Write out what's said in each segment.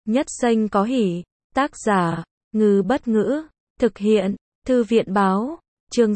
Nhất xanh có hỉ. Tác giả, Ngư Bất Ngữ. Thực hiện, Thư viện Báo. Chương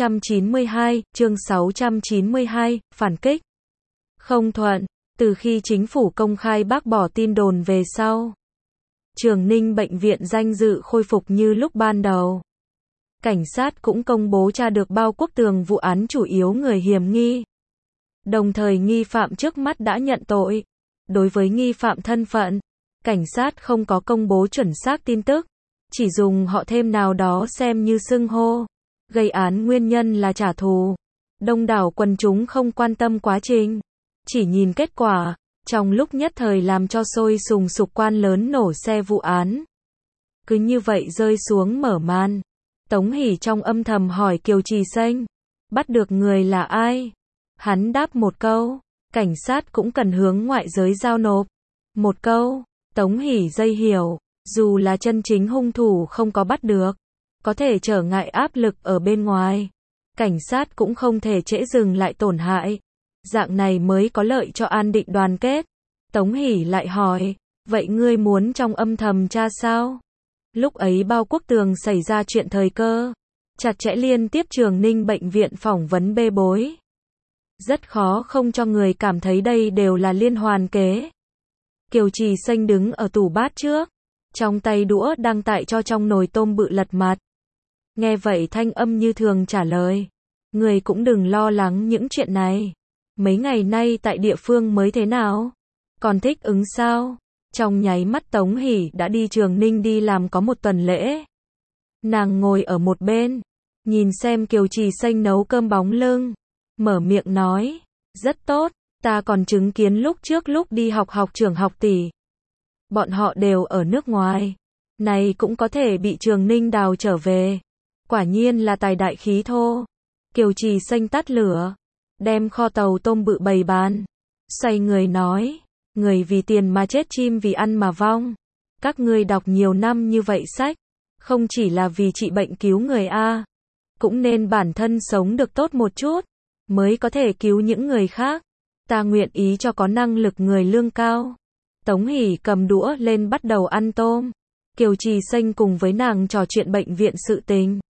692, phản kích. Không thuận, từ khi chính phủ công khai bác bỏ tin đồn về sau, Trường Ninh bệnh viện danh dự khôi phục như lúc ban đầu. Cảnh sát cũng công bố tra được Bao Quốc Tường vụ án chủ yếu người hiểm nghi. Đồng thời nghi phạm trước mắt đã nhận tội. Đối với nghi phạm thân phận, cảnh sát không có công bố chuẩn xác tin tức, chỉ dùng họ thêm nào đó xem như xưng hô. Gây án nguyên nhân là trả thù. Đông đảo quần chúng không quan tâm quá trình, chỉ nhìn kết quả, trong lúc nhất thời làm cho sôi sùng sục quan lớn nổ xe vụ án. Cứ như vậy rơi xuống mở màn. Tống Hỷ trong âm thầm hỏi Kiều Trì Xanh, bắt được người là ai? Hắn đáp một câu, cảnh sát cũng cần hướng ngoại giới giao nộp. Một câu, Tống Hỷ dây hiểu, dù là chân chính hung thủ không có bắt được, có thể trở ngại áp lực ở bên ngoài. Cảnh sát cũng không thể trễ dừng lại tổn hại. Dạng này mới có lợi cho an định đoàn kết. Tống Hỷ lại hỏi, vậy ngươi muốn trong âm thầm tra sao? Lúc ấy Bao Quốc Tường xảy ra chuyện thời cơ, chặt chẽ liên tiếp Trường Ninh bệnh viện phỏng vấn bê bối. Rất khó không cho người cảm thấy đây đều là liên hoàn kế. Kiều Trì Xanh đứng ở tủ bát trước, trong tay đũa đang tại cho trong nồi tôm bự lật mặt. Nghe vậy thanh âm như thường trả lời, người cũng đừng lo lắng những chuyện này. Mấy ngày nay tại địa phương mới thế nào? Còn thích ứng sao? Trong nháy mắt Tống Hỷ đã đi Trường Ninh đi làm có một tuần lễ. Nàng ngồi ở một bên, nhìn xem Kiều Trì Xanh nấu cơm bóng lưng, mở miệng nói, rất tốt, ta còn chứng kiến lúc trước lúc đi học trưởng học tỷ. Bọn họ đều ở nước ngoài, này cũng có thể bị Trường Ninh đào trở về. Quả nhiên là tài đại khí thô. Kiều Trì Xanh tắt lửa, đem kho tàu tôm bự bày bán, xoay người nói, người vì tiền mà chết chim vì ăn mà vong. Các ngươi đọc nhiều năm như vậy sách, không chỉ là vì trị bệnh cứu người a, cũng nên bản thân sống được tốt một chút, mới có thể cứu những người khác. Ta nguyện ý cho có năng lực người lương cao. Tống Hỷ cầm đũa lên bắt đầu ăn tôm. Kiều Trì Xanh cùng với nàng trò chuyện bệnh viện sự tình,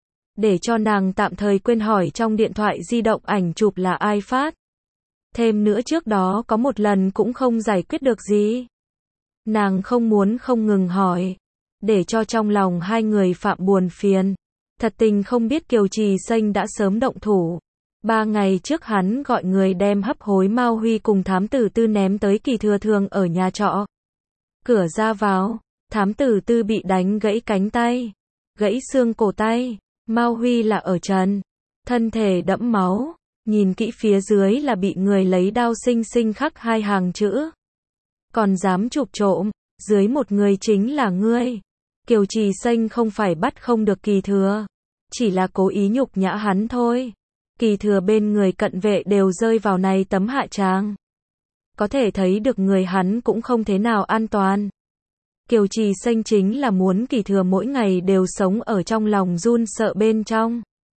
để cho nàng tạm thời quên hỏi trong điện thoại di động ảnh chụp là ai phát. Thêm nữa trước đó có một lần cũng không giải quyết được gì. Nàng không muốn không ngừng hỏi, để cho trong lòng hai người phạm buồn phiền. Thật tình không biết Kiều Trì Xanh đã sớm động thủ. 3 ngày trước hắn gọi người đem hấp hối Mao Huy cùng thám tử Tư ném tới Kỳ Thừa Thường ở nhà trọ. Cửa ra vào, thám tử Tư bị đánh gãy cánh tay, gãy xương cổ tay. Mao Huy là ở trần, thân thể đẫm máu, nhìn kỹ phía dưới là bị người lấy đao xinh xinh khắc 2 hàng chữ. Còn dám chụp trộm, dưới một người chính là ngươi. Kiều Trì Xanh không phải bắt không được Kỳ Thừa, chỉ là cố ý nhục nhã hắn thôi. Kỳ Thừa bên người cận vệ đều rơi vào này tấm hạ tràng. Có thể thấy được người hắn cũng không thế nào an toàn. Kiều Trì Xanh chính là muốn Kỳ Thừa mỗi ngày đều sống ở trong lòng run sợ bên trong.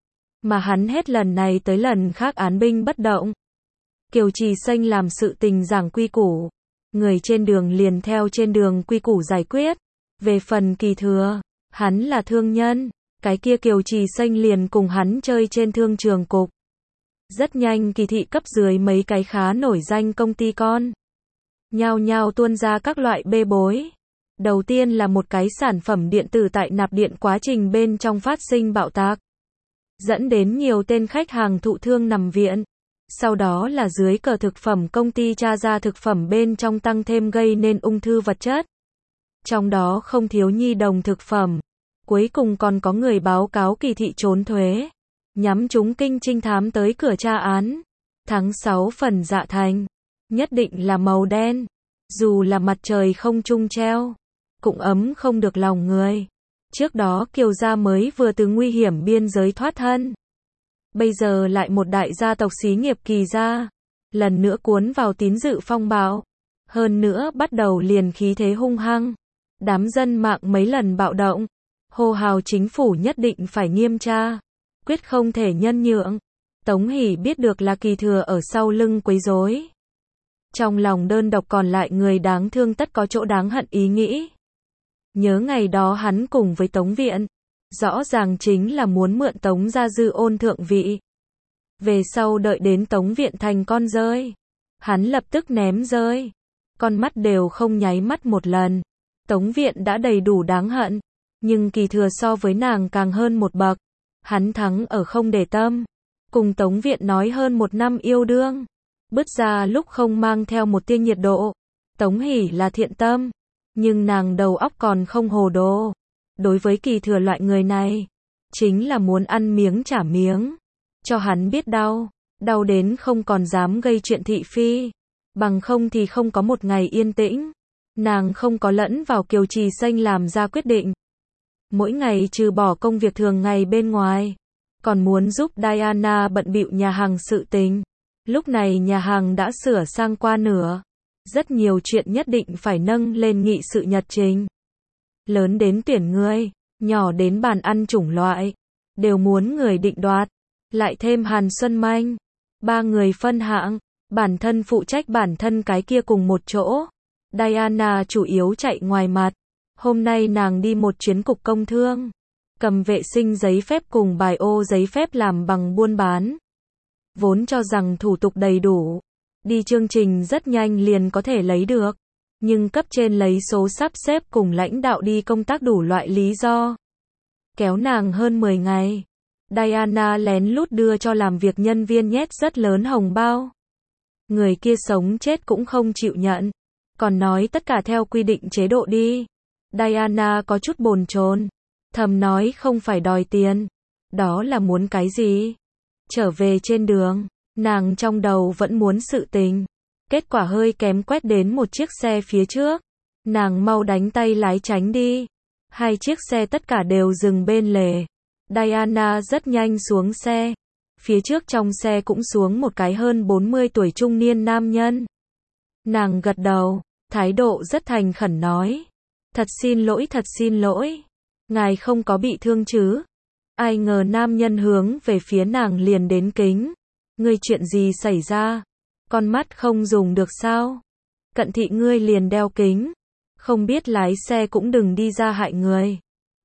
Mà hắn hết lần này tới lần khác án binh bất động. Kiều Trì Xanh làm sự tình giảng quy củ. Người trên đường liền theo trên đường quy củ giải quyết. Về phần Kỳ Thừa, hắn là thương nhân. Cái kia Kiều Trì Xanh liền cùng hắn chơi trên thương trường cục. Rất nhanh Kỳ thị cấp dưới mấy cái khá nổi danh công ty con nhao nhao tuôn ra các loại bê bối. Đầu tiên là một cái sản phẩm điện tử tại nạp điện quá trình bên trong phát sinh bạo tạc, dẫn đến nhiều tên khách hàng thụ thương nằm viện. Sau đó là dưới cờ thực phẩm công ty tra ra thực phẩm bên trong tăng thêm gây nên ung thư vật chất. Trong đó không thiếu nhi đồng thực phẩm. Cuối cùng còn có người báo cáo Kỳ thị trốn thuế, nhắm trúng kinh trinh thám tới cửa tra án. Tháng 6 phần dạ thành, nhất định là màu đen. Dù là mặt trời không trung treo, cũng ấm không được lòng người. Trước đó Kiều gia mới vừa từ nguy hiểm biên giới thoát thân. Bây giờ lại một đại gia tộc xí nghiệp Kỳ gia, lần nữa cuốn vào tín dự phong bạo. Hơn nữa bắt đầu liền khí thế hung hăng. Đám dân mạng mấy lần bạo động, hô hào chính phủ nhất định phải nghiêm tra, quyết không thể nhân nhượng. Tống Hỷ biết được là Kỳ Thừa ở sau lưng quấy rối. Trong lòng đơn độc còn lại người đáng thương tất có chỗ đáng hận ý nghĩ. Nhớ ngày đó hắn cùng với Tống Viện, rõ ràng chính là muốn mượn Tống Gia Dư ôn thượng vị. Về sau đợi đến Tống Viện thành con rơi, hắn lập tức ném rơi. Con mắt đều không nháy mắt một lần. Tống Viện đã đầy đủ đáng hận, nhưng Kỳ Thừa so với nàng càng hơn một bậc. Hắn thắng ở không để tâm. Cùng Tống Viện nói hơn 1 năm yêu đương. Bứt ra lúc không mang theo một tia nhiệt độ. Tống Hỷ là thiện tâm, nhưng nàng đầu óc còn không hồ đồ. Đối với Kỳ Thừa loại người này, chính là muốn ăn miếng trả miếng. Cho hắn biết đau, đau đến không còn dám gây chuyện thị phi. Bằng không thì không có một ngày yên tĩnh. Nàng không có lẫn vào Kiều Trì Xanh làm ra quyết định. Mỗi ngày trừ bỏ công việc thường ngày bên ngoài, còn muốn giúp Diana bận bịu nhà hàng sự tình. Lúc này nhà hàng đã sửa sang qua nửa. Rất nhiều chuyện nhất định phải nâng lên nghị sự nhật trình. Lớn đến tuyển người, nhỏ đến bàn ăn chủng loại, đều muốn người định đoạt. Lại thêm Hàn Xuân Manh, 3 người phân hạng, bản thân phụ trách bản thân cái kia cùng một chỗ. Diana chủ yếu chạy ngoài mặt. Hôm nay nàng đi một chuyến cục công thương, cầm vệ sinh giấy phép cùng bài ô giấy phép làm bằng buôn bán. Vốn cho rằng thủ tục đầy đủ, đi chương trình rất nhanh liền có thể lấy được. Nhưng cấp trên lấy số sắp xếp cùng lãnh đạo đi công tác đủ loại lý do. Kéo nàng hơn 10 ngày. Diana lén lút đưa cho làm việc nhân viên nhét rất lớn hồng bao. Người kia sống chết cũng không chịu nhận. Còn nói tất cả theo quy định chế độ đi. Diana có chút bồn chồn, thầm nói không phải đòi tiền. Đó là muốn cái gì? Trở về trên đường, nàng trong đầu vẫn muốn sự tình. Kết quả hơi kém quét đến một chiếc xe phía trước. Nàng mau đánh tay lái tránh đi. 2 chiếc xe tất cả đều dừng bên lề. Diana rất nhanh xuống xe. Phía trước trong xe cũng xuống một cái hơn 40 tuổi trung niên nam nhân. Nàng gật đầu, thái độ rất thành khẩn nói. Thật xin lỗi. Ngài không có bị thương chứ? Ai ngờ nam nhân hướng về phía nàng liền đến kính. Ngươi chuyện gì xảy ra? Con mắt không dùng được sao? Cận thị ngươi liền đeo kính. Không biết lái xe cũng đừng đi ra hại người.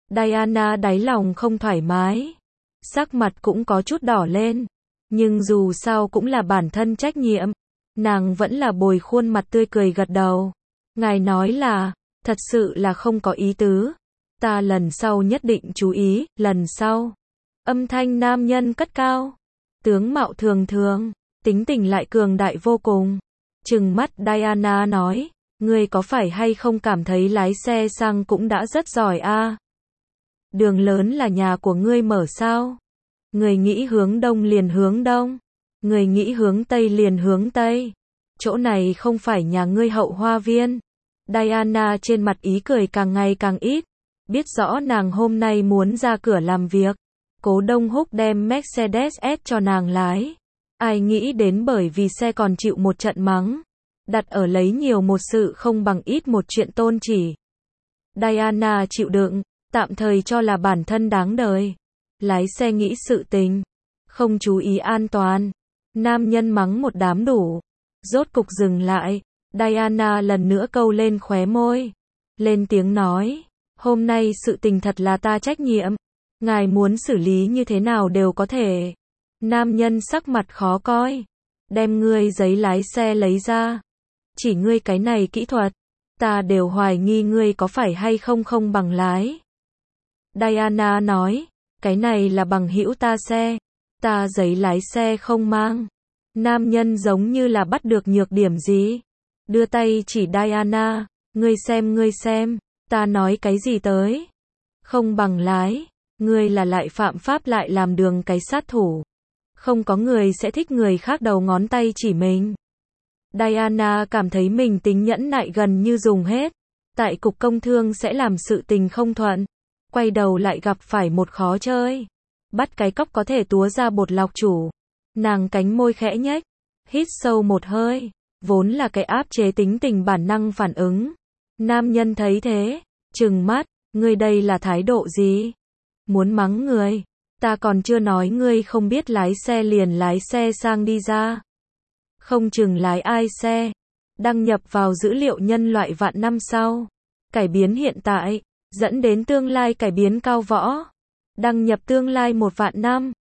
Diana đáy lòng không thoải mái. Sắc mặt cũng có chút đỏ lên. Nhưng dù sao cũng là bản thân trách nhiệm. Nàng vẫn là bồi khuôn mặt tươi cười gật đầu. Ngài nói là, thật sự là không có ý tứ. Ta lần sau nhất định chú ý, lần sau. Âm thanh nam nhân cất cao. Tướng mạo thường thường, tính tình lại cường đại vô cùng. Trừng mắt Diana nói, ngươi có phải hay không cảm thấy lái xe xăng cũng đã rất giỏi a? Đường lớn là nhà của ngươi mở sao? Người nghĩ hướng đông liền hướng đông. Người nghĩ hướng tây liền hướng tây. Chỗ này không phải nhà ngươi hậu hoa viên. Diana trên mặt ý cười càng ngày càng ít. Biết rõ nàng hôm nay muốn ra cửa làm việc. Cố Đông Húc đem Mercedes S cho nàng lái. Ai nghĩ đến bởi vì xe còn chịu một trận mắng. Đặt ở lấy nhiều một sự không bằng ít một chuyện tôn chỉ. Diana chịu đựng, tạm thời cho là bản thân đáng đời. Lái xe nghĩ sự tình, không chú ý an toàn. Nam nhân mắng một đám đủ. Rốt cục dừng lại. Diana lần nữa câu lên khóe môi. Lên tiếng nói. Hôm nay sự tình thật là ta trách nhiệm. Ngài muốn xử lý như thế nào đều có thể. Nam nhân sắc mặt khó coi. Đem ngươi giấy lái xe lấy ra. Chỉ ngươi cái này kỹ thuật. Ta đều hoài nghi ngươi có phải hay không không bằng lái. Diana nói. Cái này là bằng hữu ta xe. Ta giấy lái xe không mang. Nam nhân giống như là bắt được nhược điểm gì. Đưa tay chỉ Diana. Ngươi xem. Ta nói cái gì tới? Không bằng lái. Ngươi là lại phạm pháp lại làm đường cái sát thủ. Không có người sẽ thích người khác đầu ngón tay chỉ mình. Diana cảm thấy mình tính nhẫn nại gần như dùng hết. Tại cục công thương sẽ làm sự tình không thuận. Quay đầu lại gặp phải một khó chơi. Bắt cái cóc có thể túa ra bột lọc chủ. Nàng cánh môi khẽ nhếch. Hít sâu một hơi. Vốn là cái áp chế tính tình bản năng phản ứng. Nam nhân thấy thế. Trừng mắt. Ngươi đây là thái độ gì? Muốn mắng người. Ta còn chưa nói ngươi không biết lái xe liền lái xe sang đi ra. Không chừng lái ai xe. Đăng nhập vào dữ liệu nhân loại vạn năm sau. Cải biến hiện tại, dẫn đến tương lai cải biến cao võ. Đăng nhập tương lai 1 vạn năm.